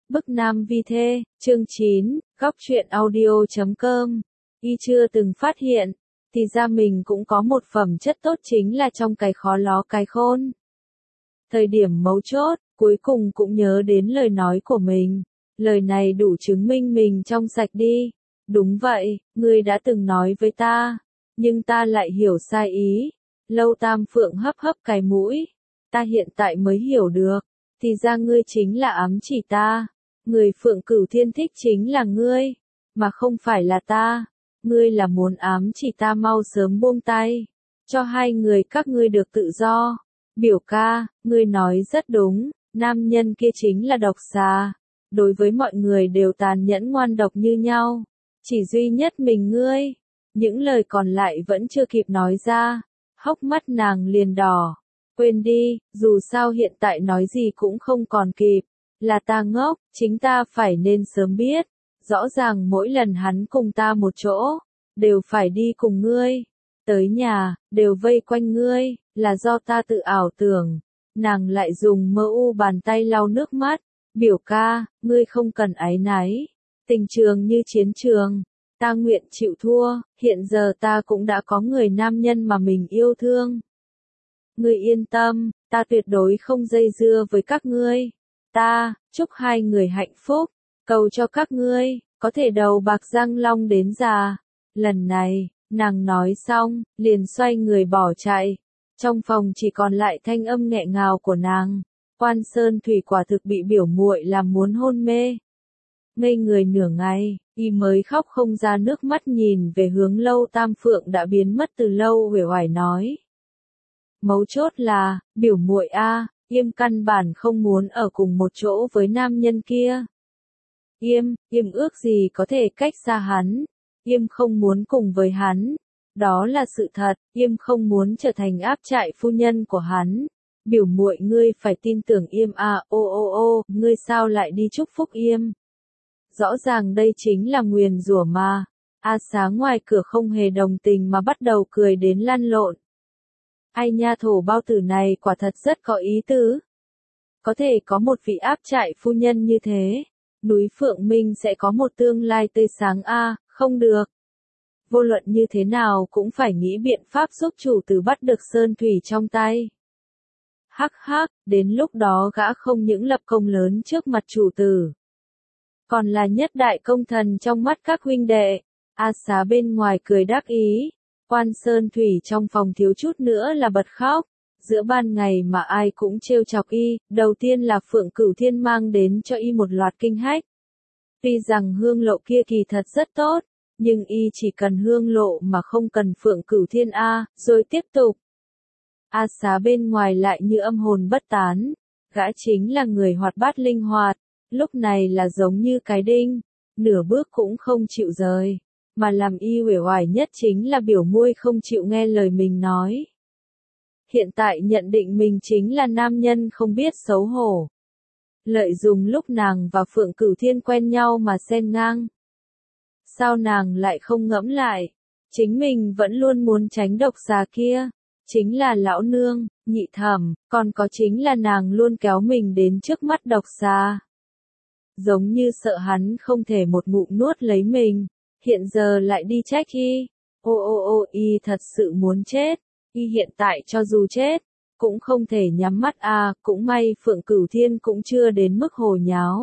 Bức nam vi thê, chương 9, góc truyện audio.com. Y chưa từng phát hiện, thì ra mình cũng có một phẩm chất tốt chính là trong cái khó ló cái khôn. Thời điểm mấu chốt, cuối cùng cũng nhớ đến lời nói của mình. Lời này đủ chứng minh mình trong sạch đi. Đúng vậy, ngươi đã từng nói với ta, nhưng ta lại hiểu sai ý. Lâu Tam Phượng hấp hấp cái mũi. Ta hiện tại mới hiểu được, thì ra ngươi chính là ám chỉ ta. Người Phượng Cửu Thiên thích chính là ngươi, mà không phải là ta. Ngươi là muốn ám chỉ ta mau sớm buông tay, cho hai người các ngươi được tự do. Biểu ca, ngươi nói rất đúng, nam nhân kia chính là độc xà. Đối với mọi người đều tàn nhẫn ngoan độc như nhau, chỉ duy nhất mình ngươi. Những lời còn lại vẫn chưa kịp nói ra, hốc mắt nàng liền đỏ. Quên đi, dù sao hiện tại nói gì cũng không còn kịp. Là ta ngốc, chính ta phải nên sớm biết. Rõ ràng mỗi lần hắn cùng ta một chỗ, đều phải đi cùng ngươi. Tới nhà, đều vây quanh ngươi, là do ta tự ảo tưởng. Nàng lại dùng mơ u bàn tay lau nước mắt. Biểu ca, ngươi không cần áy náy. Tình trường như chiến trường, ta nguyện chịu thua. Hiện giờ ta cũng đã có người nam nhân mà mình yêu thương. Ngươi yên tâm, ta tuyệt đối không dây dưa với các ngươi. Ta, chúc hai người hạnh phúc, cầu cho các ngươi, có thể đầu bạc răng long đến già. Lần này, nàng nói xong, liền xoay người bỏ chạy. Trong phòng chỉ còn lại thanh âm nghẹn ngào của nàng. Quan Sơn Thủy quả thực bị biểu muội làm muốn hôn mê. Ngây người nửa ngày, y mới khóc không ra nước mắt nhìn về hướng Lâu Tam Phượng đã biến mất từ lâu, uể oải nói. Mấu chốt là, biểu muội a, Yêm căn bản không muốn ở cùng một chỗ với nam nhân kia. Yêm ước gì có thể cách xa hắn. Yêm không muốn cùng với hắn. Đó là sự thật, Yêm không muốn trở thành áp trại phu nhân của hắn. Biểu muội ngươi phải tin tưởng Yêm a, ngươi sao lại đi chúc phúc Yêm? Rõ ràng đây chính là nguyền rủa mà. A Xá ngoài cửa không hề đồng tình mà bắt đầu cười đến lăn lộn. Ai nha, thổ bao tử này quả thật rất có ý tứ. Có thể có một vị áp trại phu nhân như thế, núi Phượng Minh sẽ có một tương lai tươi sáng a, không được. Vô luận như thế nào cũng phải nghĩ biện pháp giúp chủ tử bắt được Sơn Thủy trong tay. Hắc hắc, đến lúc đó gã không những lập công lớn trước mặt chủ tử, còn là nhất đại công thần trong mắt các huynh đệ. A Xá bên ngoài cười đắc ý. Quan Sơn Thủy trong phòng thiếu chút nữa là bật khóc. Giữa ban ngày mà ai cũng trêu chọc y, đầu tiên là Phượng Cửu Thiên mang đến cho y một loạt kinh hách. Tuy rằng hương lộ kia kỳ thật rất tốt, nhưng y chỉ cần hương lộ mà không cần Phượng Cửu Thiên a, rồi tiếp tục. A Xá bên ngoài lại như âm hồn bất tán, gã chính là người hoạt bát linh hoạt, lúc này là giống như cái đinh, nửa bước cũng không chịu rời. Mà làm y uể oải nhất chính là biểu muội không chịu nghe lời mình nói. Hiện tại nhận định mình chính là nam nhân không biết xấu hổ. Lợi dụng lúc nàng và Phượng Cửu Thiên quen nhau mà xen ngang. Sao nàng lại không ngẫm lại? Chính mình vẫn luôn muốn tránh độc xà kia. Chính là lão nương, nhị thẩm, còn có chính là nàng luôn kéo mình đến trước mắt độc xà. Giống như sợ hắn không thể một ngụm nuốt lấy mình. Hiện giờ lại đi trách y. Y thật sự muốn chết. Y hiện tại cho dù chết, cũng không thể nhắm mắt a, cũng may Phượng Cửu Thiên cũng chưa đến mức hồ nháo.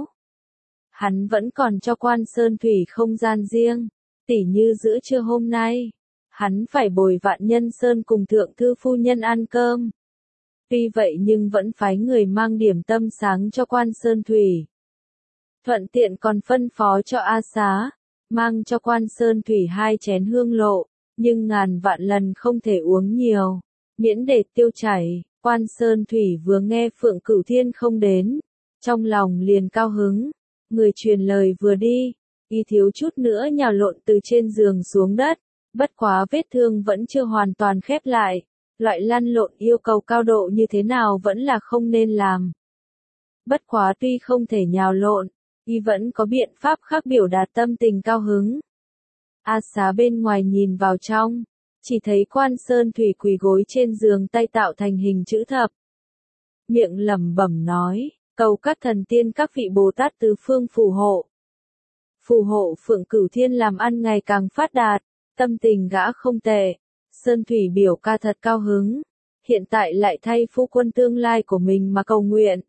Hắn vẫn còn cho Quan Sơn Thủy không gian riêng, tỉ như giữa trưa hôm nay, hắn phải bồi Vạn Nhân Sơn cùng thượng thư phu nhân ăn cơm. Tuy vậy nhưng vẫn phái người mang điểm tâm sáng cho Quan Sơn Thủy. Thuận tiện còn phân phó cho A Xá, mang cho Quan Sơn Thủy 2 chén hương lộ, nhưng ngàn vạn lần không thể uống nhiều, miễn để tiêu chảy. Quan Sơn Thủy vừa nghe Phượng Cửu Thiên không đến, trong lòng liền cao hứng, người truyền lời vừa đi, y thiếu chút nữa nhào lộn từ trên giường xuống đất, bất quá vết thương vẫn chưa hoàn toàn khép lại, loại lăn lộn yêu cầu cao độ như thế nào vẫn là không nên làm. Bất quá tuy không thể nhào lộn, y vẫn có biện pháp khác biểu đạt tâm tình cao hứng. A Xá bên ngoài nhìn vào trong, chỉ thấy Quan Sơn Thủy quỳ gối trên giường tay tạo thành hình chữ thập. Miệng lẩm bẩm nói, cầu các thần tiên các vị Bồ Tát tứ phương phù hộ. Phù hộ Phượng Cửu Thiên làm ăn ngày càng phát đạt, tâm tình gã không tệ. Sơn Thủy biểu ca thật cao hứng, hiện tại lại thay phu quân tương lai của mình mà cầu nguyện.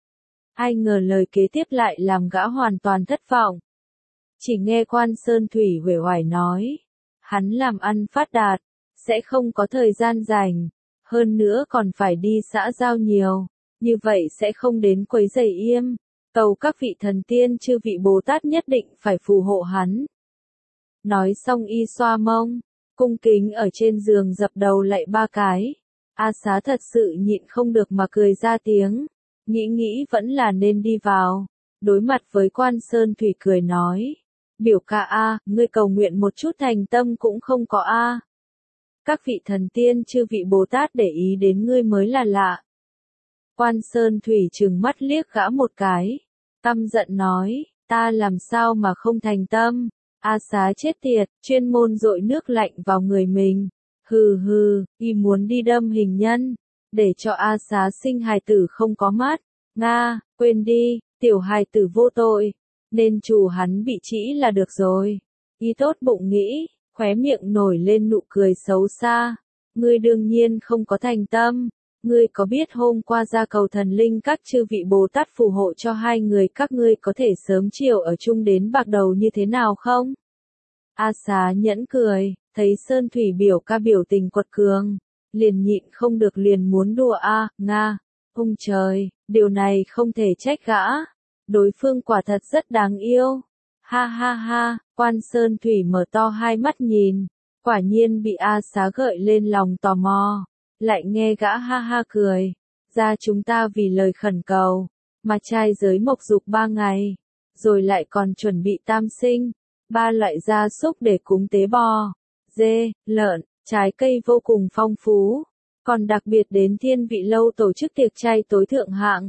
Ai ngờ lời kế tiếp lại làm gã hoàn toàn thất vọng. Chỉ nghe Quan Sơn Thủy uể oải nói, hắn làm ăn phát đạt, sẽ không có thời gian rảnh, hơn nữa còn phải đi xã giao nhiều, như vậy sẽ không đến quấy rầy Yêm. Cầu các vị thần tiên chư vị Bồ Tát nhất định phải phù hộ hắn. Nói xong y xoa mông, cung kính ở trên giường dập đầu lạy 3 cái. A Xá thật sự nhịn không được mà cười ra tiếng, nghĩ vẫn là nên đi vào. Đối mặt với Quan Sơn Thủy cười nói, biểu ca a, ngươi cầu nguyện một chút thành tâm cũng không có a. Các vị thần tiên chư vị Bồ Tát để ý đến ngươi mới là lạ. Quan Sơn Thủy trừng mắt liếc gã một cái, căm giận nói, ta làm sao mà không thành tâm. A Xá chết tiệt, chuyên môn dội nước lạnh vào người mình. Hừ hừ, y muốn đi đâm hình nhân, để cho A Xá sinh hài tử không có mắt. Nga, quên đi, tiểu hài tử vô tội, nên chủ hắn bị trĩ là được rồi. Y tốt bụng nghĩ, khóe miệng nổi lên nụ cười xấu xa. Ngươi đương nhiên không có thành tâm. Ngươi có biết hôm qua ra cầu thần linh các chư vị Bồ Tát phù hộ cho hai người các ngươi có thể sớm chiều ở chung đến bạc đầu như thế nào không? A Xá nhẫn cười, thấy Sơn Thủy biểu ca biểu tình quật cường, liền nhịn không được liền muốn đùa Nga, ông trời, điều này không thể trách gã, đối phương quả thật rất đáng yêu. Ha ha ha, Quan Sơn Thủy mở to hai mắt nhìn, quả nhiên bị A Xá gợi lên lòng tò mò, lại nghe gã ha ha cười, ra chúng ta vì lời khẩn cầu, mà trai giới mộc dục 3 ngày, rồi lại còn chuẩn bị tam sinh, 3 loại gia súc để cúng tế bò, dê, lợn, trái cây vô cùng phong phú, còn đặc biệt đến Thiên Vị Lâu tổ chức tiệc chay tối thượng hạng.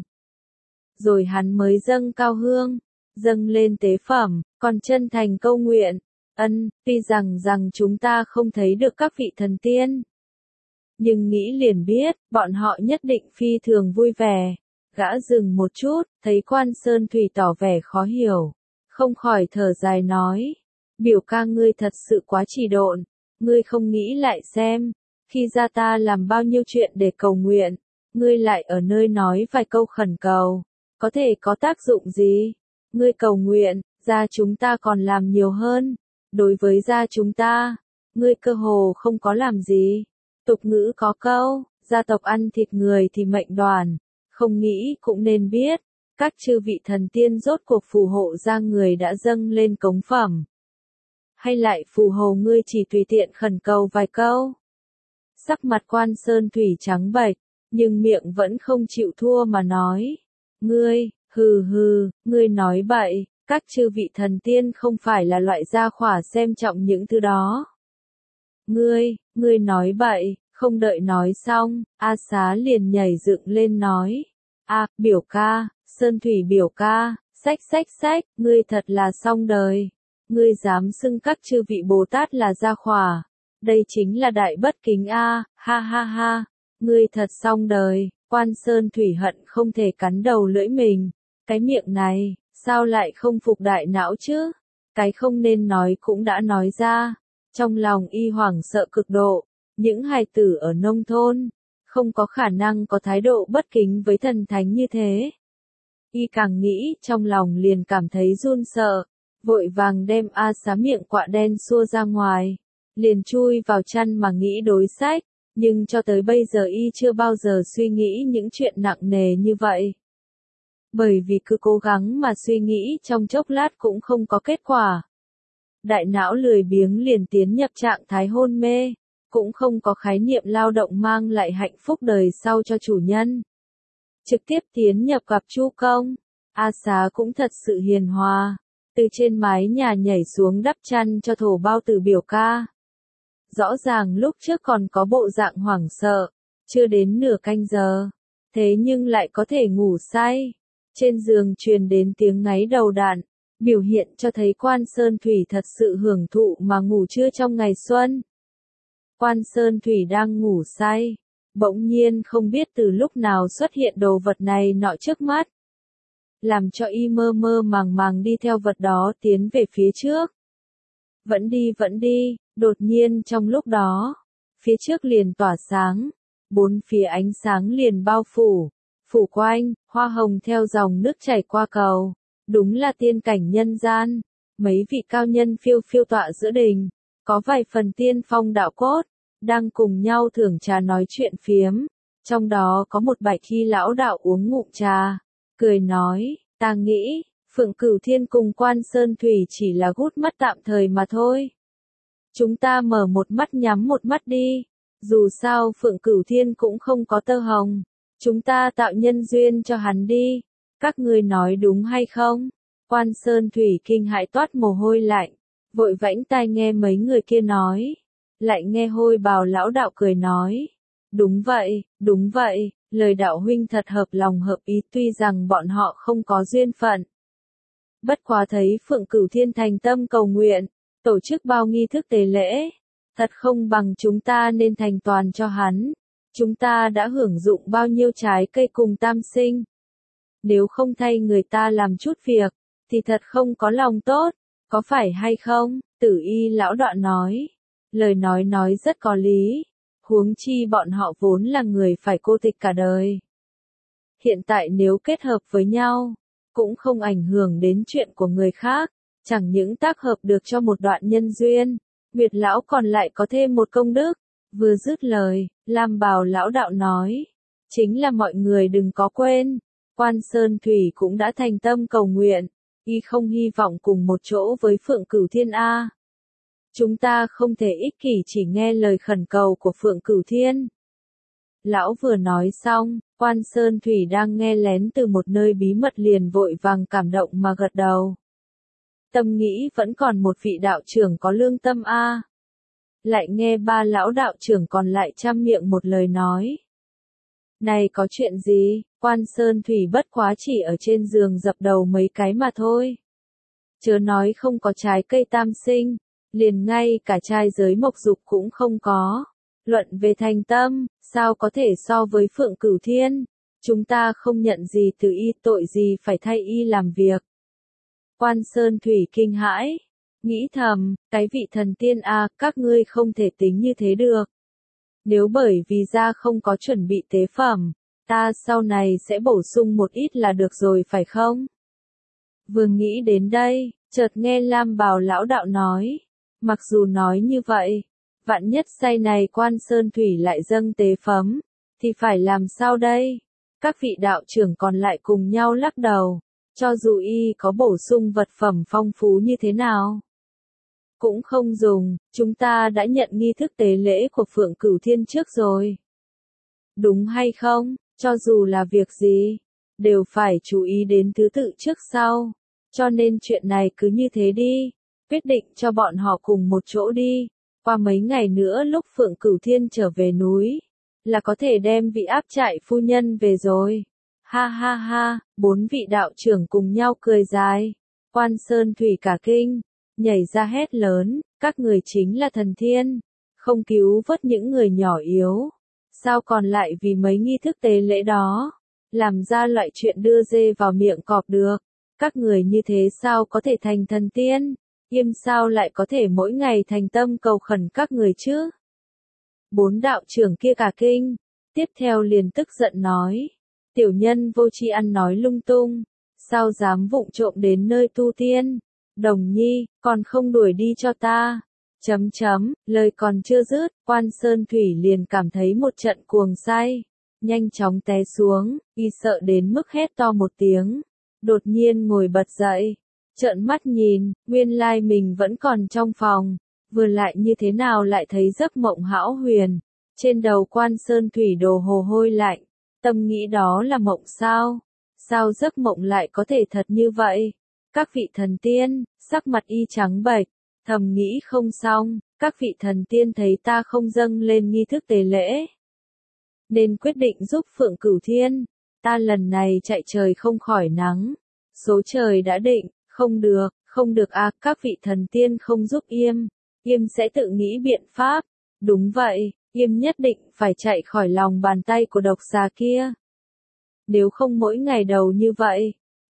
Rồi hắn mới dâng cao hương, dâng lên tế phẩm, còn chân thành câu nguyện, tuy rằng chúng ta không thấy được các vị thần tiên, nhưng nghĩ liền biết, bọn họ nhất định phi thường vui vẻ. Gã dừng một chút, thấy Quan Sơn Thủy tỏ vẻ khó hiểu, không khỏi thở dài nói, biểu ca ngươi thật sự quá trì độn, ngươi không nghĩ lại xem, khi ra ta làm bao nhiêu chuyện để cầu nguyện, ngươi lại ở nơi nói vài câu khẩn cầu, có thể có tác dụng gì? Ngươi cầu nguyện, gia chúng ta còn làm nhiều hơn, đối với gia chúng ta, ngươi cơ hồ không có làm gì. Tục ngữ có câu, gia tộc ăn thịt người thì mệnh đoàn, không nghĩ cũng nên biết, các chư vị thần tiên rốt cuộc phù hộ gia người đã dâng lên cống phẩm. Hay lại phù hộ ngươi chỉ tùy tiện khẩn cầu vài câu. Sắc mặt Quan Sơn Thủy trắng bệch, nhưng miệng vẫn không chịu thua mà nói. Ngươi, hừ hừ, ngươi nói bậy, các chư vị thần tiên không phải là loại gia khỏa xem trọng những thứ đó. Ngươi nói bậy, không đợi nói xong, A Xá liền nhảy dựng lên nói. Biểu ca, Sơn Thủy biểu ca, sách, ngươi thật là xong đời. Ngươi dám xưng các chư vị Bồ Tát là gia khỏa. Đây chính là đại bất kính ha ha ha. Ngươi thật xong đời, Quan Sơn Thủy hận không thể cắn đầu lưỡi mình. Cái miệng này, sao lại không phục đại não chứ? Cái không nên nói cũng đã nói ra. Trong lòng y hoảng sợ cực độ, những hài tử ở nông thôn, không có khả năng có thái độ bất kính với thần thánh như thế. Y càng nghĩ, trong lòng liền cảm thấy run sợ, vội vàng đem A Xá miệng quạ đen xua ra ngoài, liền chui vào chăn mà nghĩ đối sách, nhưng cho tới bây giờ y chưa bao giờ suy nghĩ những chuyện nặng nề như vậy. Bởi vì cứ cố gắng mà suy nghĩ trong chốc lát cũng không có kết quả. Đại não lười biếng liền tiến nhập trạng thái hôn mê, cũng không có khái niệm lao động mang lại hạnh phúc đời sau cho chủ nhân. Trực tiếp tiến nhập gặp Chu Công, A Xá cũng thật sự hiền hòa, từ trên mái nhà nhảy xuống đắp chăn cho thổ bao tử biểu ca. Rõ ràng lúc trước còn có bộ dạng hoảng sợ, chưa đến nửa canh giờ, thế nhưng lại có thể ngủ say. Trên giường truyền đến tiếng ngáy đầu đạn, biểu hiện cho thấy Quan Sơn Thủy thật sự hưởng thụ mà ngủ trưa trong ngày xuân. Quan Sơn Thủy đang ngủ say, bỗng nhiên không biết từ lúc nào xuất hiện đồ vật này nọ trước mắt. làm cho y mơ mơ màng màng đi theo vật đó tiến về phía trước. Vẫn đi, đột nhiên trong lúc đó, phía trước liền tỏa sáng, bốn phía ánh sáng liền bao phủ quanh, hoa hồng theo dòng nước chảy qua cầu, đúng là tiên cảnh nhân gian, mấy vị cao nhân phiêu phiêu tọa giữa đình, có vài phần tiên phong đạo cốt, đang cùng nhau thưởng trà nói chuyện phiếm, trong đó có một bạch y lão đạo uống ngụm trà, cười nói, ta nghĩ, Phượng Cửu Thiên cùng Quan Sơn Thủy chỉ là gút mắt tạm thời mà thôi. Chúng ta mở một mắt nhắm một mắt đi, dù sao Phượng Cửu Thiên cũng không có tơ hồng, chúng ta tạo nhân duyên cho hắn đi, các ngươi nói đúng hay không? Quan Sơn Thủy kinh hãi toát mồ hôi lạnh, vội vãnh tai nghe mấy người kia nói, lại nghe Hôi Bào lão đạo cười nói, đúng vậy, lời đạo huynh thật hợp lòng hợp ý, tuy rằng bọn họ không có duyên phận. Bất quá thấy Phượng Cửu Thiên thành tâm cầu nguyện, tổ chức bao nghi thức tế lễ, thật không bằng chúng ta nên thành toàn cho hắn, chúng ta đã hưởng dụng bao nhiêu trái cây cùng tam sinh. Nếu không thay người ta làm chút việc, thì thật không có lòng tốt, có phải hay không? Tử Y lão đoạn nói, lời nói rất có lý, huống chi bọn họ vốn là người phải cô tịch cả đời. Hiện tại nếu kết hợp với nhau, cũng không ảnh hưởng đến chuyện của người khác, chẳng những tác hợp được cho một đoạn nhân duyên, Nguyệt lão còn lại có thêm một công đức. Vừa dứt lời, Lam Bào lão đạo nói, chính là mọi người đừng có quên, Quan Sơn Thủy cũng đã thành tâm cầu nguyện, y không hy vọng cùng một chỗ với Phượng Cửu Thiên a. Chúng ta không thể ích kỷ chỉ nghe lời khẩn cầu của Phượng Cửu Thiên. Lão vừa nói xong, Quan Sơn Thủy đang nghe lén từ một nơi bí mật liền vội vàng cảm động mà gật đầu. Tâm nghĩ vẫn còn một vị đạo trưởng có lương tâm a. Lại nghe ba lão đạo trưởng còn lại trăm miệng một lời nói. Này có chuyện gì, Quan Sơn Thủy bất quá chỉ ở trên giường dập đầu mấy cái mà thôi. Chớ nói không có trái cây tam sinh, liền ngay cả trai giới mộc dục cũng không có. Luận về thành tâm, sao có thể so với Phượng Cửu Thiên, chúng ta không nhận gì từ y, tội gì phải thay y làm việc. Quan Sơn Thủy kinh hãi, nghĩ thầm, cái vị thần tiên a, các ngươi không thể tính như thế được. Nếu bởi vì gia không có chuẩn bị tế phẩm, ta sau này sẽ bổ sung một ít là được rồi phải không? Vừa nghĩ đến đây, chợt nghe Lam Bào lão đạo nói, mặc dù nói như vậy, vạn nhất say này Quan Sơn Thủy lại dâng tế phẩm, thì phải làm sao đây? Các vị đạo trưởng còn lại cùng nhau lắc đầu, cho dù y có bổ sung vật phẩm phong phú như thế nào, cũng không dùng, chúng ta đã nhận nghi thức tế lễ của Phượng Cửu Thiên trước rồi. Đúng hay không, cho dù là việc gì, đều phải chú ý đến thứ tự trước sau, cho nên chuyện này cứ như thế đi, quyết định cho bọn họ cùng một chỗ đi, qua mấy ngày nữa lúc Phượng Cửu Thiên trở về núi, là có thể đem vị áp trại phu nhân về rồi. Ha ha ha, bốn vị đạo trưởng cùng nhau cười dài, Quan Sơn Thủy cả kinh, nhảy ra hét lớn, các người chính là thần thiên, không cứu vớt những người nhỏ yếu, sao còn lại vì mấy nghi thức tế lễ đó, làm ra loại chuyện đưa dê vào miệng cọp được, các người như thế sao có thể thành thần tiên, Yêm sao lại có thể mỗi ngày thành tâm cầu khẩn các người chứ? Bốn đạo trưởng kia cả kinh, tiếp theo liền tức giận nói, tiểu nhân vô tri ăn nói lung tung, sao dám vụng trộm đến nơi tu tiên, Đồng Nhi, còn không đuổi đi cho ta. Lời còn chưa dứt, Quan Sơn Thủy liền cảm thấy một trận cuồng say, nhanh chóng té xuống, y sợ đến mức hét to một tiếng, đột nhiên ngồi bật dậy, trợn mắt nhìn, nguyên lai mình vẫn còn trong phòng, vừa lại như thế nào lại thấy giấc mộng hão huyền, trên đầu Quan Sơn Thủy đổ mồ hôi lạnh, tâm nghĩ đó là mộng sao, sao giấc mộng lại có thể thật như vậy, các vị thần tiên, sắc mặt y trắng bệch, thầm nghĩ không xong, các vị thần tiên thấy ta không dâng lên nghi thức tế lễ, nên quyết định giúp Phượng Cửu Thiên, ta lần này chạy trời không khỏi nắng, số trời đã định, không được à, các vị thần tiên không giúp Yêm sẽ tự nghĩ biện pháp, đúng vậy, Yêm nhất định phải chạy khỏi lòng bàn tay của độc xà kia. Nếu không mỗi ngày đầu như vậy,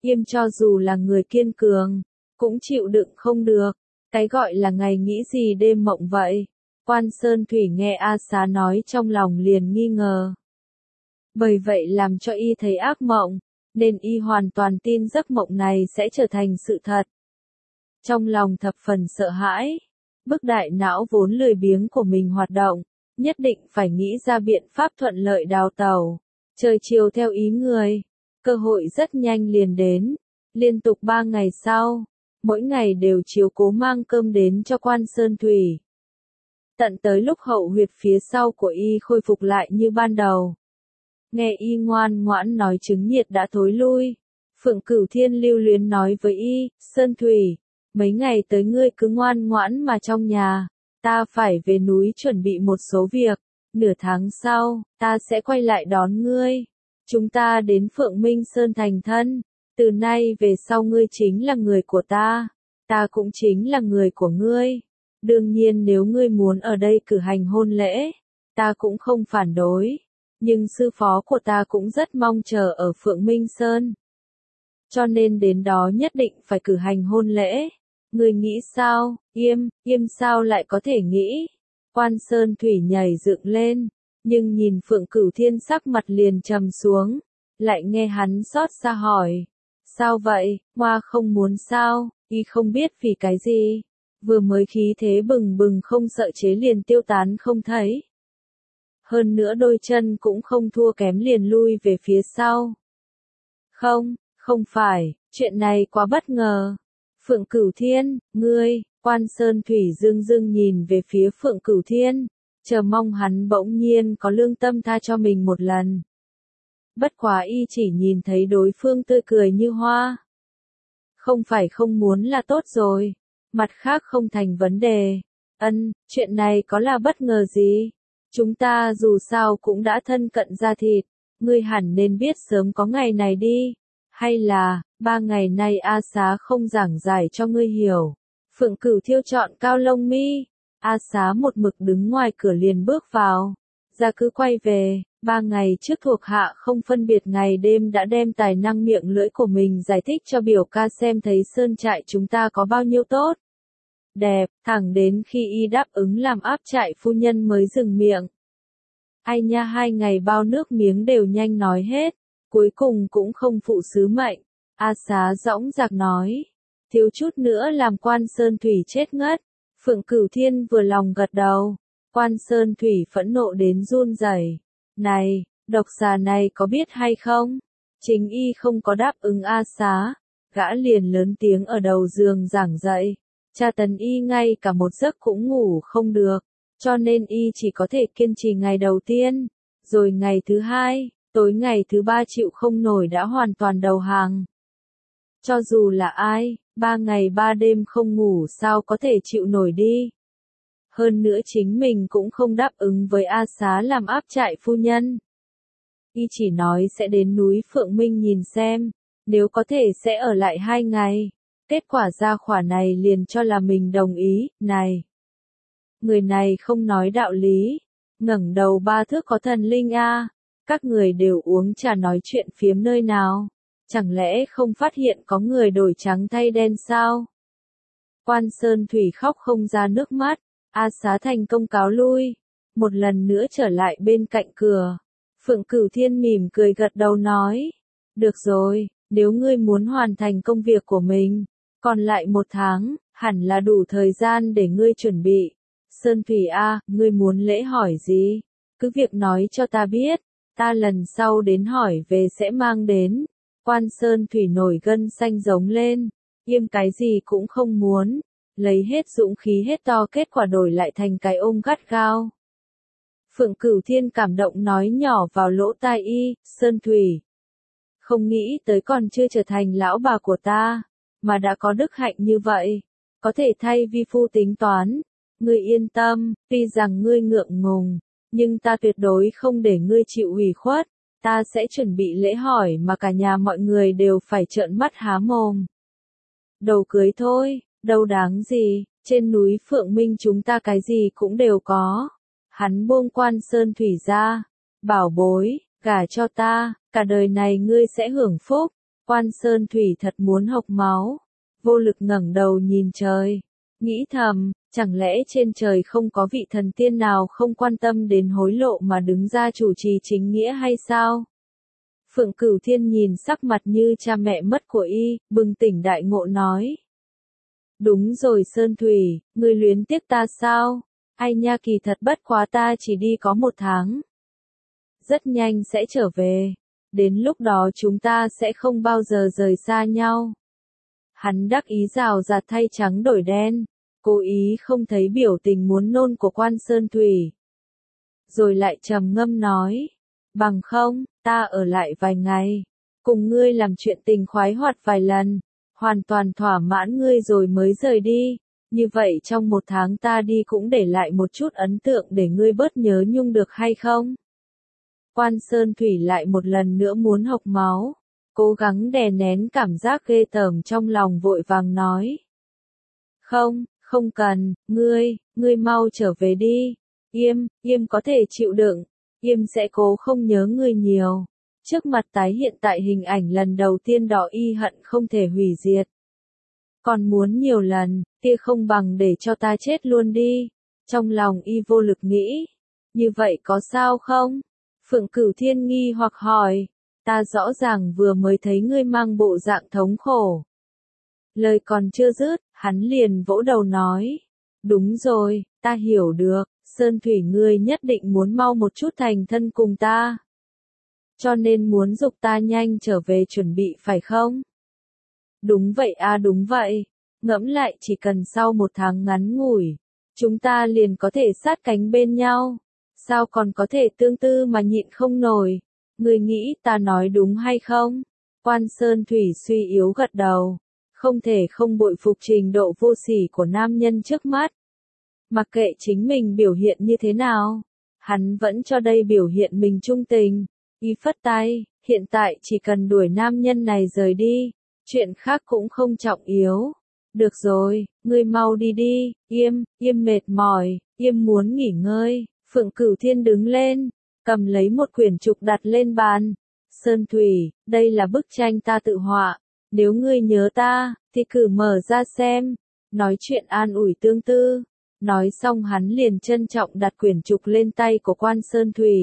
Yêm cho dù là người kiên cường, cũng chịu đựng không được. Cái gọi là ngày nghĩ gì đêm mộng vậy. Quan Sơn Thủy nghe A Xá nói trong lòng liền nghi ngờ. Bởi vậy làm cho y thấy ác mộng, nên y hoàn toàn tin giấc mộng này sẽ trở thành sự thật. Trong lòng thập phần sợ hãi, bức đại não vốn lười biếng của mình hoạt động, nhất định phải nghĩ ra biện pháp thuận lợi đào tẩu, trời chiều theo ý người. Cơ hội rất nhanh liền đến, liên tục 3 ngày sau, mỗi ngày đều chiếu cố mang cơm đến cho Quan Sơn Thủy. Tận tới lúc hậu huyệt phía sau của y khôi phục lại như ban đầu. Nghe y ngoan ngoãn nói chứng nhiệt đã thối lui. Phượng Cửu Thiên lưu luyến nói với y, Sơn Thủy, mấy ngày tới ngươi cứ ngoan ngoãn mà trong nhà, ta phải về núi chuẩn bị một số việc, nửa tháng sau, ta sẽ quay lại đón ngươi. Chúng ta đến Phượng Minh Sơn thành thân, từ nay về sau ngươi chính là người của ta cũng chính là người của ngươi. Đương nhiên nếu ngươi muốn ở đây cử hành hôn lễ, ta cũng không phản đối. Nhưng sư phó của ta cũng rất mong chờ ở Phượng Minh Sơn. Cho nên đến đó nhất định phải cử hành hôn lễ. Ngươi nghĩ sao? Yêm sao lại có thể nghĩ? Quan Sơn Thủy nhảy dựng lên, nhưng nhìn Phượng Cửu Thiên sắc mặt liền trầm xuống, lại nghe hắn xót xa hỏi. Sao vậy, Hoa không muốn sao? Y không biết vì cái gì. Vừa mới khí thế bừng bừng không sợ chế liền tiêu tán không thấy. Hơn nữa đôi chân cũng không thua kém liền lui về phía sau. Không phải, chuyện này quá bất ngờ. Phượng Cửu Thiên, ngươi, Quan Sơn Thủy dưng dưng nhìn về phía Phượng Cửu Thiên, chờ mong hắn bỗng nhiên có lương tâm tha cho mình một lần. Bất quá y chỉ nhìn thấy đối phương tươi cười như hoa. Không phải không muốn là tốt rồi, mặt khác không thành vấn đề. Chuyện này có là bất ngờ gì? Chúng ta dù sao cũng đã thân cận da thịt, ngươi hẳn nên biết sớm có ngày này đi. Hay là, 3 ngày nay A Xá không giảng giải cho ngươi hiểu. Phượng Cửu Thiêu chọn cao lông mi. A Xá một mực đứng ngoài cửa liền bước vào. Ra cứ quay về, 3 ngày trước thuộc hạ không phân biệt ngày đêm đã đem tài năng miệng lưỡi của mình giải thích cho biểu ca xem thấy sơn trại chúng ta có bao nhiêu tốt. Đẹp, thẳng đến khi y đáp ứng làm áp trại phu nhân mới dừng miệng. Ai nha 2 ngày bao nước miếng đều nhanh nói hết, cuối cùng cũng không phụ sứ mệnh. A Xá dõng dạc nói, thiếu chút nữa làm Quan Sơn Thủy chết ngất. Phượng Cửu Thiên vừa lòng gật đầu, Quan Sơn Thủy phẫn nộ đến run rẩy. Này, độc xà này có biết hay không? Chính y không có đáp ứng A Xá, gã liền lớn tiếng ở đầu giường giảng dạy. Tra tấn y ngay cả một giấc cũng ngủ không được, cho nên y chỉ có thể kiên trì ngày đầu tiên, rồi ngày thứ 2, tối ngày thứ 3 chịu không nổi đã hoàn toàn đầu hàng. Cho dù là ai, 3 ngày 3 đêm không ngủ sao có thể chịu nổi đi. Hơn nữa chính mình cũng không đáp ứng với A Xá làm áp trại phu nhân. Y chỉ nói sẽ đến núi Phượng Minh nhìn xem, nếu có thể sẽ ở lại 2 ngày. Kết quả ra khỏa này liền cho là mình đồng ý, này. Người này không nói đạo lý, ngẩng đầu 3 thước có thần linh a. Các người đều uống trà nói chuyện phiếm nơi nào, chẳng lẽ không phát hiện có người đổi trắng thay đen sao? Quan Sơn Thủy khóc không ra nước mắt, A Xá thành công cáo lui, một lần nữa trở lại bên cạnh cửa. Phượng Cửu Thiên mỉm cười gật đầu nói, được rồi, nếu ngươi muốn hoàn thành công việc của mình, còn lại 1 tháng, hẳn là đủ thời gian để ngươi chuẩn bị. Sơn Thủy A, ngươi muốn lễ hỏi gì? Cứ việc nói cho ta biết, ta lần sau đến hỏi về sẽ mang đến. Quan Sơn Thủy nổi gân xanh giống lên, Yêm cái gì cũng không muốn, lấy hết dũng khí hết to kết quả đổi lại thành cái ôm gắt gao. Phượng Cửu Thiên cảm động nói nhỏ vào lỗ tai y, Sơn Thủy. Không nghĩ tới còn chưa trở thành lão bà của ta, mà đã có đức hạnh như vậy, có thể thay vi phu tính toán. Ngươi yên tâm, tuy rằng ngươi ngượng ngùng, nhưng ta tuyệt đối không để ngươi chịu ủy khuất, ta sẽ chuẩn bị lễ hỏi mà cả nhà mọi người đều phải trợn mắt há mồm. Đầu cưới thôi, đâu đáng gì, trên núi Phượng Minh chúng ta cái gì cũng đều có. Hắn buông Quan Sơn Thủy ra, bảo bối, gả cho ta, cả đời này ngươi sẽ hưởng phúc. Quan Sơn Thủy thật muốn hộc máu, vô lực ngẩng đầu nhìn trời, nghĩ thầm, chẳng lẽ trên trời không có vị thần tiên nào không quan tâm đến hối lộ mà đứng ra chủ trì chính nghĩa hay sao? Phượng Cửu Thiên nhìn sắc mặt như cha mẹ mất của y, bừng tỉnh đại ngộ nói. Đúng rồi Sơn Thủy, ngươi luyến tiếc ta sao? Ai nha, kỳ thật bất quá ta chỉ đi có 1 tháng. Rất nhanh sẽ trở về, đến lúc đó chúng ta sẽ không bao giờ rời xa nhau. Hắn đắc ý rào rạt thay trắng đổi đen, cố ý không thấy biểu tình muốn nôn của Quan Sơn Thủy. Rồi lại trầm ngâm nói, bằng không, ta ở lại vài ngày, cùng ngươi làm chuyện tình khoái hoạt vài lần, hoàn toàn thỏa mãn ngươi rồi mới rời đi, như vậy trong 1 tháng ta đi cũng để lại một chút ấn tượng để ngươi bớt nhớ nhung được hay không? Quan Sơn Thủy lại một lần nữa muốn hộc máu, cố gắng đè nén cảm giác ghê tởm trong lòng vội vàng nói. Không, không cần, ngươi mau trở về đi, Yêm có thể chịu đựng, Yêm sẽ cố không nhớ ngươi nhiều. Trước mặt tái hiện tại hình ảnh lần đầu tiên đó y hận không thể hủy diệt. Còn muốn nhiều lần, kia không bằng để cho ta chết luôn đi. Trong lòng y vô lực nghĩ, như vậy có sao không? Phượng Cửu Thiên nghi hoặc hỏi, ta rõ ràng vừa mới thấy ngươi mang bộ dạng thống khổ. Lời còn chưa dứt, hắn liền vỗ đầu nói, đúng rồi, ta hiểu được, Sơn Thủy ngươi nhất định muốn mau một chút thành thân cùng ta. Cho nên muốn giục ta nhanh trở về chuẩn bị phải không? Đúng vậy à, đúng vậy, ngẫm lại chỉ cần sau 1 tháng ngắn ngủi, chúng ta liền có thể sát cánh bên nhau. Sao còn có thể tương tư mà nhịn không nổi? Ngươi nghĩ ta nói đúng hay không? Quan Sơn Thủy suy yếu gật đầu, không thể không bội phục trình độ vô sỉ của nam nhân trước mắt. Mặc kệ chính mình biểu hiện như thế nào, hắn vẫn cho đây biểu hiện mình trung tình. Y phất tay, hiện tại chỉ cần đuổi nam nhân này rời đi, chuyện khác cũng không trọng yếu. Được rồi, ngươi mau đi đi, Yêm mệt mỏi, Yêm muốn nghỉ ngơi. Phượng Cửu Thiên đứng lên, cầm lấy một quyển trục đặt lên bàn. Sơn Thủy, đây là bức tranh ta tự họa, nếu ngươi nhớ ta, thì cử mở ra xem. Nói chuyện an ủi tương tư. Nói xong hắn liền trân trọng đặt quyển trục lên tay của Quan Sơn Thủy.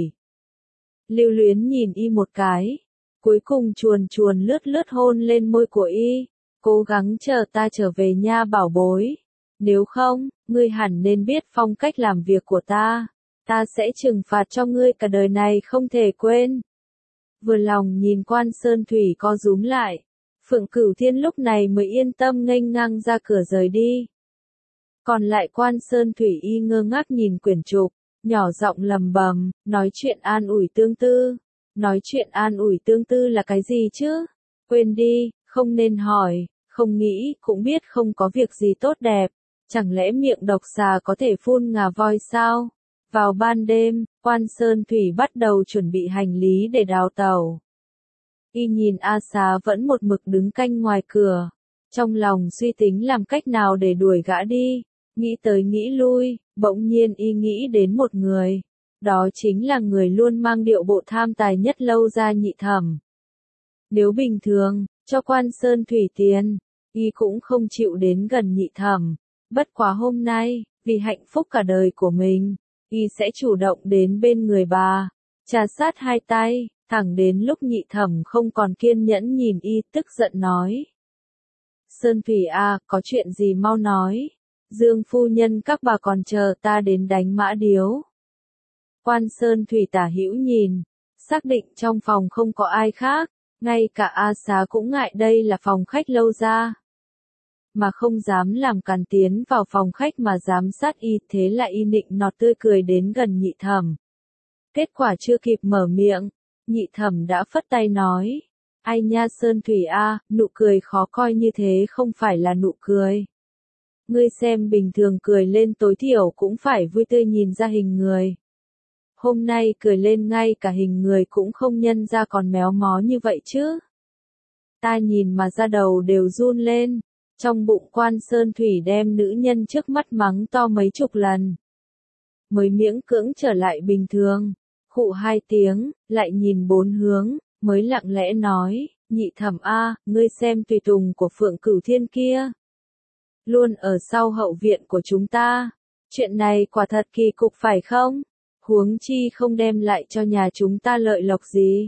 Lưu luyến nhìn y một cái, cuối cùng chuồn chuồn lướt lướt hôn lên môi của y, cố gắng chờ ta trở về nha bảo bối. Nếu không, ngươi hẳn nên biết phong cách làm việc của ta sẽ trừng phạt cho ngươi cả đời này không thể quên. Vừa lòng nhìn Quan Sơn Thủy co rúm lại, Phượng Cửu Thiên lúc này mới yên tâm nghênh ngang ra cửa rời đi. Còn lại Quan Sơn Thủy y ngơ ngác nhìn quyển trục, nhỏ giọng lầm bầm, nói chuyện an ủi tương tư. Nói chuyện an ủi tương tư là cái gì chứ? Quên đi, không nên hỏi, không nghĩ cũng biết không có việc gì tốt đẹp. Chẳng lẽ miệng độc xà có thể phun ngà voi sao? Vào ban đêm, Quan Sơn Thủy bắt đầu chuẩn bị hành lý để đào tàu. Y nhìn A Xá vẫn một mực đứng canh ngoài cửa, trong lòng suy tính làm cách nào để đuổi gã đi. Nghĩ tới nghĩ lui, bỗng nhiên y nghĩ đến một người. Đó chính là người luôn mang điệu bộ tham tài nhất Lâu Gia Nhị Thẩm. Nếu bình thường, cho Quan Sơn Thủy tiền, y cũng không chịu đến gần Nhị Thẩm. Bất quá hôm nay, vì hạnh phúc cả đời của mình, y sẽ chủ động đến bên người bà, trà sát hai tay, thẳng đến lúc Nhị Thẩm không còn kiên nhẫn nhìn y tức giận nói. Sơn Thủy à, có chuyện gì mau nói. Dương phu nhân các bà còn chờ ta đến đánh mã điếu. Quan Sơn Thủy tả hữu nhìn, xác định trong phòng không có ai khác, ngay cả A Xá cũng ngại đây là phòng khách Lâu Gia. Mà không dám làm càn tiến vào phòng khách mà giám sát y, thế là y nịnh nọt tươi cười đến gần Nhị Thẩm. Kết quả chưa kịp mở miệng, Nhị Thẩm đã phất tay nói, ai nha Sơn Thủy a, nụ cười khó coi như thế không phải là nụ cười. Ngươi xem bình thường cười lên tối thiểu cũng phải vui tươi nhìn ra hình người. Hôm nay cười lên ngay cả hình người cũng không nhân ra còn méo mó như vậy chứ. Ta nhìn mà da đầu đều run lên. Trong bụng Quan Sơn Thủy đem nữ nhân trước mắt mắng to mấy chục lần. Mới miễn cưỡng trở lại bình thường. Khụ 2 tiếng, lại nhìn 4 hướng, mới lặng lẽ nói, Nhị thẩm a, ngươi xem tùy tùng của Phượng Cửu Thiên kia. Luôn ở sau hậu viện của chúng ta. Chuyện này quả thật kỳ cục phải không? Huống chi không đem lại cho nhà chúng ta lợi lộc gì.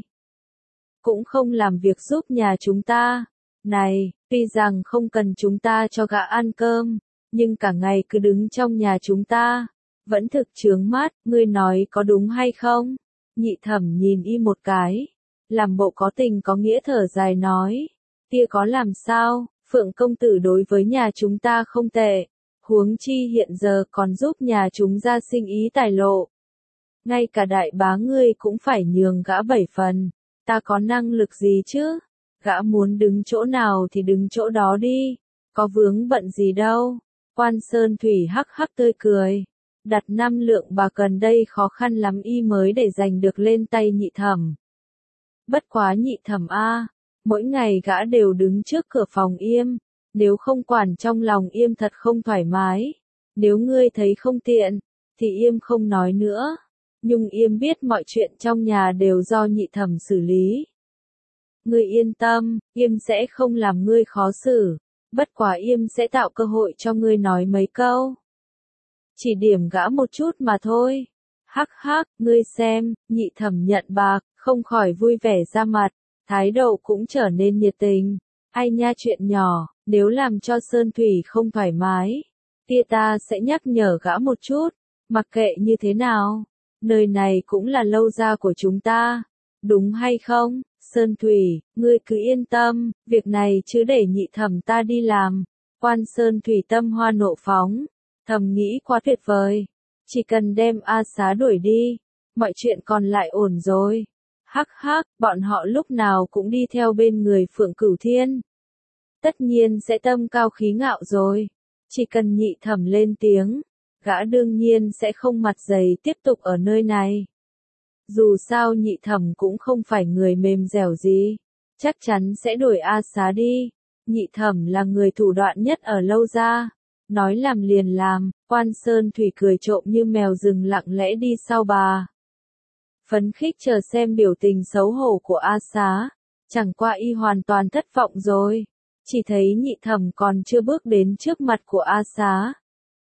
Cũng không làm việc giúp nhà chúng ta. Này, tuy rằng không cần chúng ta cho gã ăn cơm, nhưng cả ngày cứ đứng trong nhà chúng ta. Vẫn thực chướng mắt, ngươi nói có đúng hay không? Nhị thẩm nhìn y một cái. Làm bộ có tình có nghĩa thở dài nói. Tia có làm sao, Phượng công tử đối với nhà chúng ta không tệ. Huống chi hiện giờ còn giúp nhà chúng ra sinh ý tài lộ. Ngay cả đại bá ngươi cũng phải nhường gã 7 phần. Ta có năng lực gì chứ? Gã muốn đứng chỗ nào thì đứng chỗ đó đi. Có vướng bận gì đâu. Quan Sơn Thủy hắc hắc tươi cười. Đặt 5 lượng bạc gần đây khó khăn lắm y mới để giành được lên tay nhị thẩm. Bất quá nhị thẩm a, mỗi ngày gã đều đứng trước cửa phòng Yêm, nếu không quản trong lòng Yêm thật không thoải mái. Nếu ngươi thấy không tiện, thì Yêm không nói nữa. Nhưng Yêm biết mọi chuyện trong nhà đều do nhị thẩm xử lý. Ngươi yên tâm, Yêm sẽ không làm ngươi khó xử. Bất quá Yêm sẽ tạo cơ hội cho ngươi nói mấy câu. Chỉ điểm gã một chút mà thôi. Hắc hắc, ngươi xem, nhị thẩm nhận bạc, không khỏi vui vẻ ra mặt, thái độ cũng trở nên nhiệt tình. Ai nha, chuyện nhỏ, nếu làm cho Sơn Thủy không thoải mái, tia ta sẽ nhắc nhở gã một chút, mặc kệ như thế nào, nơi này cũng là lâu gia của chúng ta, đúng hay không? Sơn Thủy, ngươi cứ yên tâm, việc này chứ để nhị thẩm ta đi làm. Quan Sơn Thủy tâm hoa nộ phóng, thầm nghĩ quá tuyệt vời, chỉ cần đem A Xá đuổi đi, mọi chuyện còn lại ổn rồi. Hắc hắc, bọn họ lúc nào cũng đi theo bên người Phượng Cửu Thiên. Tất nhiên sẽ tâm cao khí ngạo rồi. Chỉ cần nhị thẩm lên tiếng, gã đương nhiên sẽ không mặt dày tiếp tục ở nơi này. Dù sao nhị thẩm cũng không phải người mềm dẻo gì, chắc chắn sẽ đuổi A Xá đi. Nhị thẩm là người thủ đoạn nhất ở lâu gia, nói làm liền làm. Quan Sơn Thủy cười trộm như mèo rừng lặng lẽ đi sau bà. Phấn khích chờ xem biểu tình xấu hổ của A Xá, chẳng qua y hoàn toàn thất vọng rồi, chỉ thấy nhị thẩm còn chưa bước đến trước mặt của A Xá.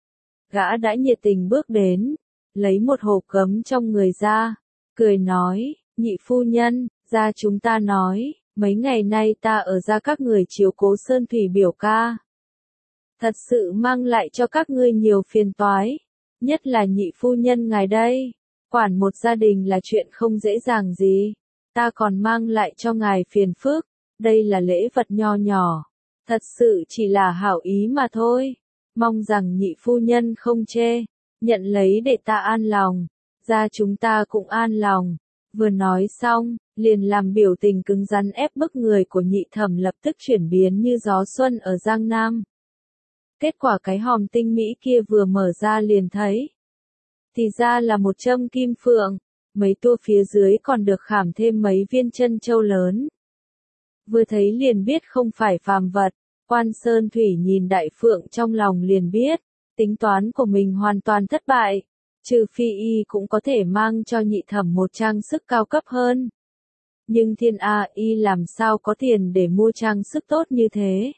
Gã đã nhiệt tình bước đến, lấy một hộp gấm trong người ra, cười nói, nhị phu nhân, gia chúng ta nói, mấy ngày nay ta ở gia các người chiếu cố Sơn Thủy biểu ca. Thật sự mang lại cho các ngươi nhiều phiền toái, nhất là nhị phu nhân ngài đây. Quản một gia đình là chuyện không dễ dàng gì, ta còn mang lại cho ngài phiền phức, đây là lễ vật nho nhỏ, thật sự chỉ là hảo ý mà thôi, mong rằng nhị phu nhân không chê, nhận lấy để ta an lòng, gia chúng ta cũng an lòng. Vừa nói xong, liền làm biểu tình cứng rắn ép bức người của nhị thẩm lập tức chuyển biến như gió xuân ở Giang Nam. Kết quả cái hòm tinh mỹ kia vừa mở ra liền thấy. Thì ra là một châm kim phượng, mấy tua phía dưới còn được khảm thêm mấy viên chân châu lớn. Vừa thấy liền biết không phải phàm vật, Quan Sơn Thủy nhìn đại phượng trong lòng liền biết, tính toán của mình hoàn toàn thất bại, trừ phi y cũng có thể mang cho nhị thẩm một trang sức cao cấp hơn. Nhưng thiên A y làm sao có tiền để mua trang sức tốt như thế.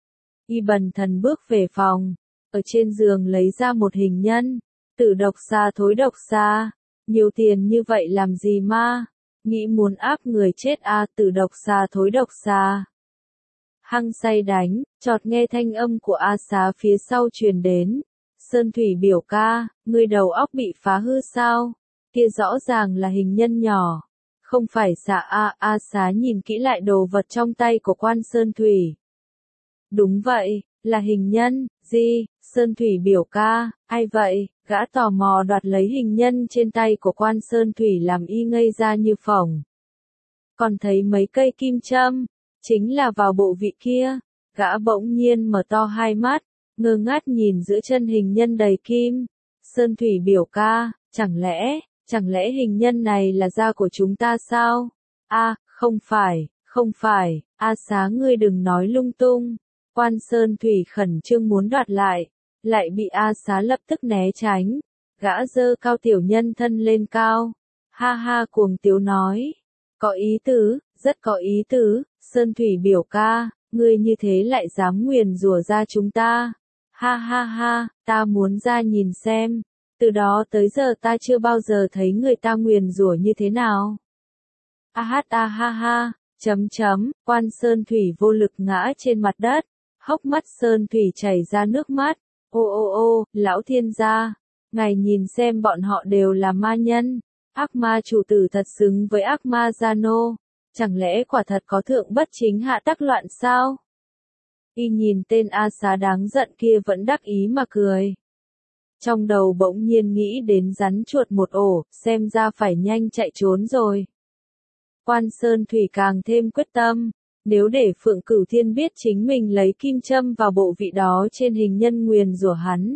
Y bần thần bước về phòng, ở trên giường lấy ra một hình nhân. Tử độc xa thối độc xa, nhiều tiền như vậy làm gì ma, nghĩ muốn áp người chết a, tử độc xa thối độc xa. Hăng say đánh, chợt nghe thanh âm của A Xá phía sau truyền đến. Sơn Thủy biểu ca, ngươi đầu óc bị phá hư sao? Kia rõ ràng là hình nhân nhỏ, không phải xạ a. A Xá nhìn kỹ lại đồ vật trong tay của Quan Sơn Thủy. Đúng vậy, là hình nhân. Gì? Sơn Thủy biểu ca, ai vậy? Gã tò mò đoạt lấy hình nhân trên tay của Quan Sơn Thủy làm y ngây ra như phỏng. Còn thấy mấy cây kim châm, chính là vào bộ vị kia. Gã bỗng nhiên mở to hai mắt, ngơ ngác nhìn giữa chân hình nhân đầy kim. Sơn Thủy biểu ca, chẳng lẽ hình nhân này là da của chúng ta sao? A, không phải, A Xá ngươi đừng nói lung tung. Quan Sơn Thủy khẩn trương muốn đoạt lại bị A Xá lập tức né tránh. Gã giơ cao tiểu nhân thân lên cao, ha ha cuồng tiếu nói, có ý tứ, Rất có ý tứ, Sơn Thủy biểu ca, ngươi như thế lại dám nguyền rủa ra chúng ta. Ha ha ha, ta muốn ra nhìn xem. Từ đó tới giờ ta chưa bao giờ thấy người ta nguyền rủa như thế nào. A ha ha, quan Sơn Thủy vô lực ngã trên mặt đất, hốc mắt Sơn Thủy chảy ra nước mắt. Ô, lão thiên gia, ngài nhìn xem bọn họ đều là ma nhân. Ác ma chủ tử thật xứng với ác ma gia nô. Chẳng lẽ quả thật có thượng bất chính hạ tắc loạn sao? Y nhìn tên A Xá đáng giận kia vẫn đắc ý mà cười. Trong đầu bỗng nhiên nghĩ đến rắn chuột một ổ, xem ra phải nhanh chạy trốn rồi. Quan Sơn Thủy càng thêm quyết tâm, nếu để Phượng Cửu Thiên biết chính mình lấy kim châm vào bộ vị đó trên hình nhân nguyền rủa hắn.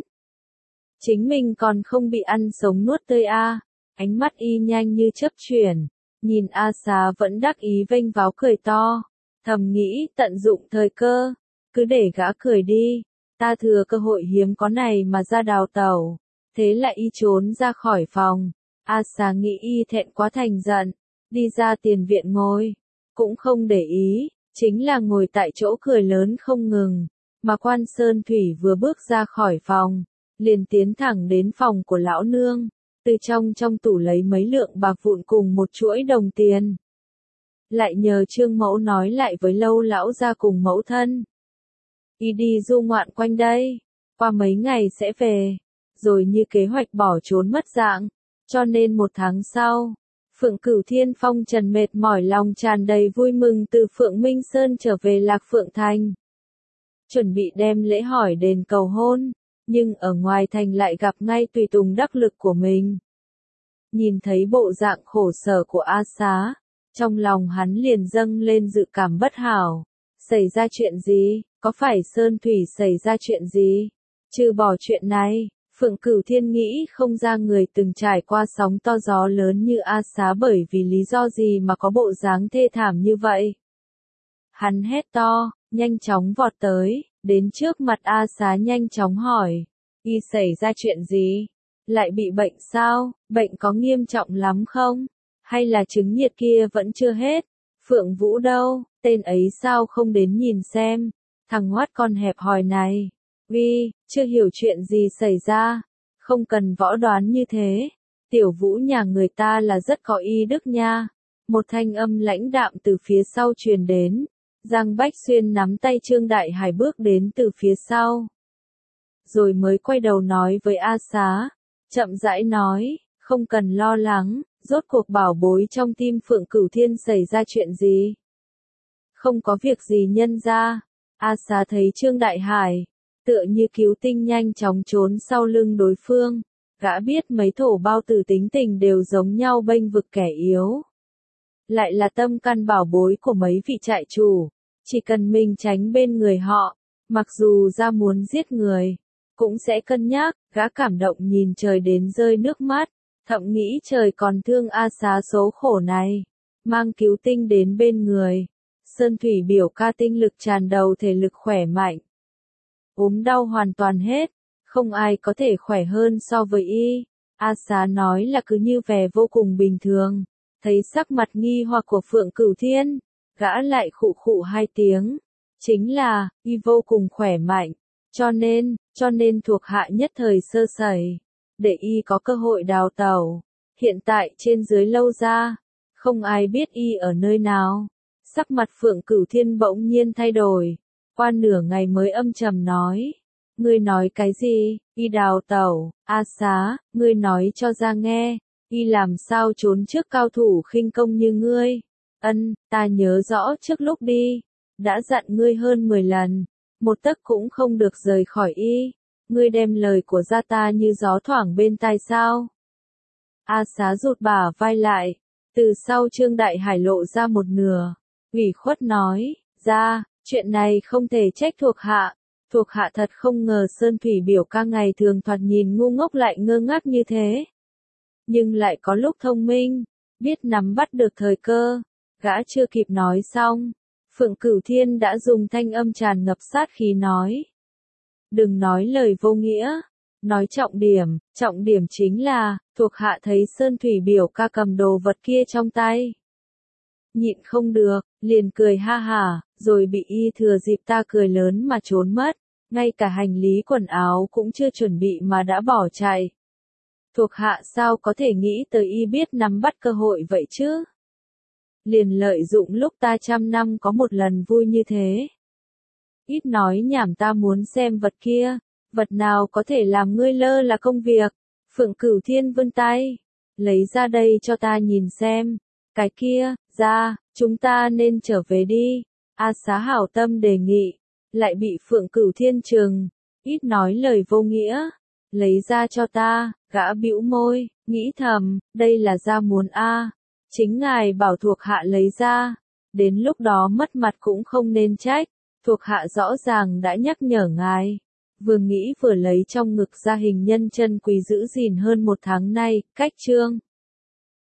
Chính mình còn không bị ăn sống nuốt tươi a. Ánh mắt y nhanh như chớp chuyển, nhìn A Xá vẫn đắc ý vênh váo cười to, thầm nghĩ tận dụng thời cơ, cứ để gã cười đi, ta thừa cơ hội hiếm có này mà ra đào tẩu. Thế lại y trốn ra khỏi phòng. A Xá nghĩ y thẹn quá thành giận, đi ra tiền viện ngồi, cũng không để ý, chính là ngồi tại chỗ cười lớn không ngừng, mà Quan Sơn Thủy vừa bước ra khỏi phòng, liền tiến thẳng đến phòng của lão nương, từ trong tủ lấy mấy lượng bạc vụn cùng một chuỗi đồng tiền. Lại nhờ Trương Mẫu nói lại với Lâu lão gia cùng mẫu thân. Y đi du ngoạn quanh đây, qua mấy ngày sẽ về, rồi như kế hoạch bỏ trốn mất dạng, cho nên 1 tháng sau, Phượng Cửu Thiên phong trần mệt mỏi lòng tràn đầy vui mừng từ Phượng Minh Sơn trở về Lạc Phượng Thành. Chuẩn bị đem lễ hỏi đền cầu hôn, nhưng ở ngoài thành lại gặp ngay tùy tùng đắc lực của mình. Nhìn thấy bộ dạng khổ sở của A Xá, trong lòng hắn liền dâng lên dự cảm bất hảo. Xảy ra chuyện gì? Có phải Sơn Thủy xảy ra chuyện gì? Trừ bỏ chuyện này, Phượng Cửu Thiên nghĩ không ra người từng trải qua sóng to gió lớn như A Xá bởi vì lý do gì mà có bộ dáng thê thảm như vậy. Hắn hét to, nhanh chóng vọt tới, đến trước mặt A Xá nhanh chóng hỏi, y xảy ra chuyện gì? Lại bị bệnh sao? Bệnh có nghiêm trọng lắm không? Hay là chứng nhiệt kia vẫn chưa hết? Phượng Vũ đâu? Tên ấy sao không đến nhìn xem? Thằng hoát con hẹp hòi này. Vì, chưa hiểu chuyện gì xảy ra. Không cần võ đoán như thế. Tiểu Vũ nhà người ta là rất có y đức nha. Một thanh âm lãnh đạm từ phía sau truyền đến. Giang Bách Xuyên nắm tay Trương Đại Hải bước đến từ phía sau. Rồi mới quay đầu nói với A Xá. Chậm rãi nói, không cần lo lắng, rốt cuộc bảo bối trong tim Phượng Cửu Thiên xảy ra chuyện gì. Không có việc gì nhân ra. A Xá thấy Trương Đại Hải, tựa như cứu tinh nhanh chóng trốn sau lưng đối phương. Gã biết mấy thổ bao tử tính tình đều giống nhau bênh vực kẻ yếu. Lại là tâm căn bảo bối của mấy vị trại chủ. Chỉ cần mình tránh bên người họ, mặc dù ra muốn giết người, cũng sẽ cân nhắc. Gã cảm động nhìn trời đến rơi nước mắt, thậm nghĩ trời còn thương A Xá số khổ này, mang cứu tinh đến bên người. Sơn Thủy biểu ca tinh lực tràn đầu, thể lực khỏe mạnh, ốm đau hoàn toàn hết, không ai có thể khỏe hơn so với y. A Xá nói là cứ như vẻ vô cùng bình thường. Thấy sắc mặt nghi hoặc của Phượng Cửu Thiên, gã lại khụ khụ 2 tiếng, chính là y vô cùng khỏe mạnh, cho nên thuộc hạ nhất thời sơ sẩy, để y có cơ hội đào tẩu. Hiện tại trên dưới Lâu ra, không ai biết y ở nơi nào. Sắc mặt Phượng Cửu Thiên bỗng nhiên thay đổi, qua nửa ngày mới âm trầm nói, ngươi nói cái gì? Y đào tẩu? A Xá, ngươi nói cho ra nghe, y làm sao trốn trước cao thủ khinh công như ngươi? Ân, ta nhớ rõ trước lúc đi, đã dặn ngươi hơn 10 lần, một tấc cũng không được rời khỏi y. Ngươi đem lời của gia ta như gió thoảng bên tai sao? A Xá rụt bả vai lại, từ sau Trương Đại Hải lộ ra một nửa, ủy khuất nói, ra, chuyện này không thể trách thuộc hạ thật không ngờ Sơn Thủy biểu ca ngày thường thoạt nhìn ngu ngốc lại ngơ ngác như thế. Nhưng lại có lúc thông minh, biết nắm bắt được thời cơ. Gã chưa kịp nói xong, Phượng Cửu Thiên đã dùng thanh âm tràn ngập sát khí nói. Đừng nói lời vô nghĩa, nói trọng điểm chính là, thuộc hạ thấy Sơn Thủy biểu ca cầm đồ vật kia trong tay. nhịn không được, liền cười ha hả, rồi bị y thừa dịp ta cười lớn mà trốn mất, ngay cả hành lý quần áo cũng chưa chuẩn bị mà đã bỏ chạy. Thuộc hạ sao có thể nghĩ tới y biết nắm bắt cơ hội vậy chứ? Liền lợi dụng lúc ta 100 năm có một lần vui như thế. Ít nói nhảm, ta muốn xem vật kia, vật nào có thể làm ngươi lơ là công việc. Phượng Cửu Thiên vươn tay, lấy ra đây cho ta nhìn xem. Cái kia, ra, chúng ta nên trở về đi. A Xá hảo tâm đề nghị, lại bị Phượng Cửu Thiên trừng, ít nói lời vô nghĩa. Lấy ra cho ta, gã bĩu môi, nghĩ thầm, đây là ra muốn a, chính ngài bảo thuộc hạ lấy ra, đến lúc đó mất mặt cũng không nên trách, thuộc hạ rõ ràng đã nhắc nhở ngài. Vừa nghĩ vừa lấy trong ngực ra hình nhân chân quý giữ gìn hơn 1 tháng nay, cách chương.